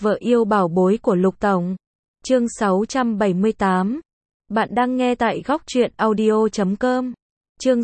Vợ yêu bảo bối của Lục Tổng. Chương 678. Bạn đang nghe tại góc truyện audio.com. Chương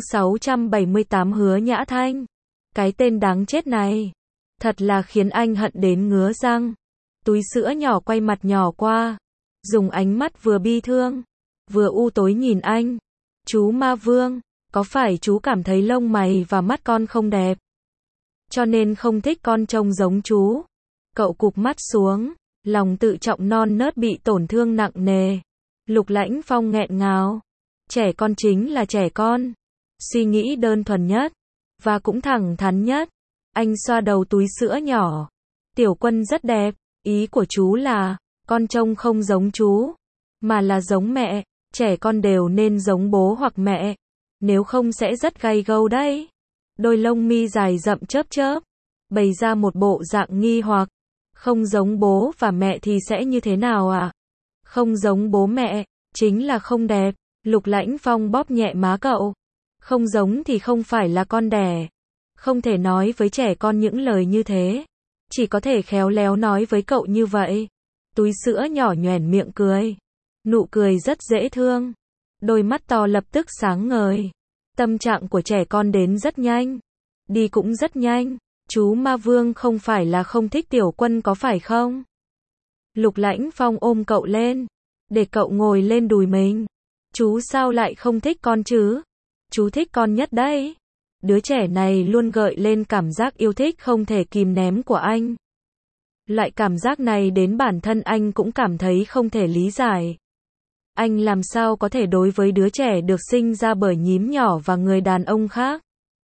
678 Hứa Nhã Thanh. Cái tên đáng chết này. Thật là khiến anh hận đến ngứa răng. Túi sữa nhỏ quay mặt nhỏ qua. Dùng ánh mắt vừa bi thương, vừa u tối nhìn anh. Chú Ma Vương, có phải chú cảm thấy lông mày và mắt con không đẹp, cho nên không thích con trông giống chú? Cậu cụp mắt xuống, lòng tự trọng non nớt bị tổn thương nặng nề. Lục Lãnh Phong nghẹn ngào. Trẻ con chính là trẻ con. Suy nghĩ đơn thuần nhất, và cũng thẳng thắn nhất. Anh xoa đầu túi sữa nhỏ. Tiểu Quân rất đẹp, ý của chú là, con trông không giống chú, mà là giống mẹ. Trẻ con đều nên giống bố hoặc mẹ, nếu không sẽ rất gay gâu đấy. Đôi lông mi dài rậm chớp chớp, bày ra một bộ dạng nghi hoặc. Không giống bố và mẹ thì sẽ như thế nào ạ? Không giống bố mẹ, chính là không đẹp. Lục Lãnh Phong bóp nhẹ má cậu. Không giống thì không phải là con đẻ. Không thể nói với trẻ con những lời như thế. Chỉ có thể khéo léo nói với cậu như vậy. Túi sữa nhỏ nhoẻn miệng cười. Nụ cười rất dễ thương. Đôi mắt to lập tức sáng ngời. Tâm trạng của trẻ con đến rất nhanh. Đi cũng rất nhanh. Chú Ma Vương không phải là không thích Tiểu Quân có phải không? Lục Lãnh Phong ôm cậu lên, để cậu ngồi lên đùi mình. Chú sao lại không thích con chứ? Chú thích con nhất đấy. Đứa trẻ này luôn gợi lên cảm giác yêu thích không thể kìm nén của anh. Loại cảm giác này đến bản thân anh cũng cảm thấy không thể lý giải. Anh làm sao có thể đối với đứa trẻ được sinh ra bởi nhím nhỏ và người đàn ông khác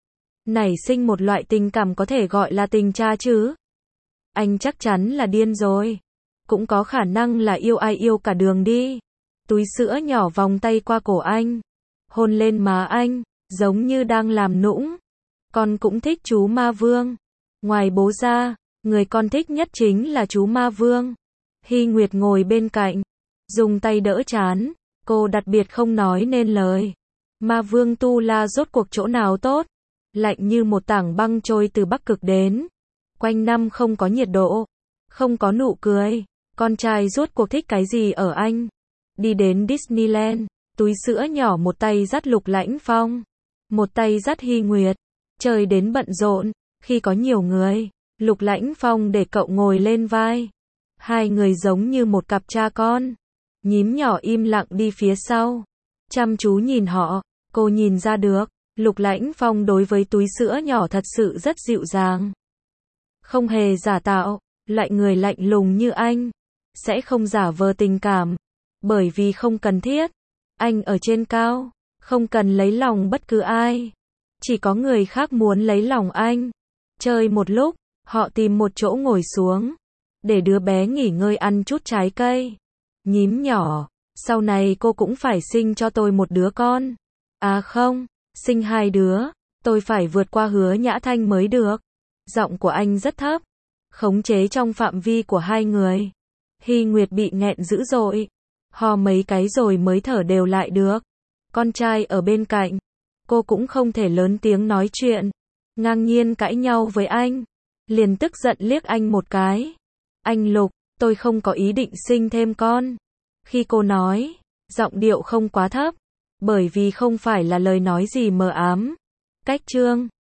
nảy sinh một loại tình cảm có thể gọi là tình cha chứ? Anh chắc chắn là điên rồi. Cũng có khả năng là yêu ai yêu cả đường đi. Túi sữa nhỏ vòng tay qua cổ anh, hôn lên má anh, giống như đang làm nũng. Con cũng thích chú Ma Vương. Ngoài bố ra, người con thích nhất chính là chú Ma Vương. Hy Nguyệt ngồi bên cạnh, dùng tay đỡ trán. Cô đặc biệt không nói nên lời. Ma Vương Tu La rốt cuộc chỗ nào tốt? Lạnh như một tảng băng trôi từ Bắc Cực đến. Quanh năm không có nhiệt độ, không có nụ cười. Con trai rốt cuộc thích cái gì ở anh? Đi đến Disneyland, túi sữa nhỏ một tay dắt Lục Lãnh Phong, một tay dắt Hy Nguyệt. Trời đến bận rộn, khi có nhiều người, Lục Lãnh Phong để cậu ngồi lên vai. Hai người giống như một cặp cha con. Nhím nhỏ im lặng đi phía sau, chăm chú nhìn họ. Cô nhìn ra được, Lục Lãnh Phong đối với túi sữa nhỏ thật sự rất dịu dàng. Không hề giả tạo, loại người lạnh lùng như anh sẽ không giả vờ tình cảm, bởi vì không cần thiết. Anh ở trên cao, không cần lấy lòng bất cứ ai. Chỉ có người khác muốn lấy lòng anh. Chơi một lúc, họ tìm một chỗ ngồi xuống, để đứa bé nghỉ ngơi ăn chút trái cây. Nhím nhỏ, sau này cô cũng phải sinh cho tôi một đứa con. À không, sinh hai đứa, tôi phải vượt qua Hứa Nhã Thanh mới được. Giọng của anh rất thấp, khống chế trong phạm vi của hai người. Hy Nguyệt bị nghẹn dữ dội, ho mấy cái rồi mới thở đều lại được. Con trai ở bên cạnh, cô cũng không thể lớn tiếng nói chuyện, ngang nhiên cãi nhau với anh. Liền tức giận liếc anh một cái. Anh Lục, tôi không có ý định sinh thêm con. Khi cô nói, giọng điệu không quá thấp, bởi vì không phải là lời nói gì mờ ám. Cách chương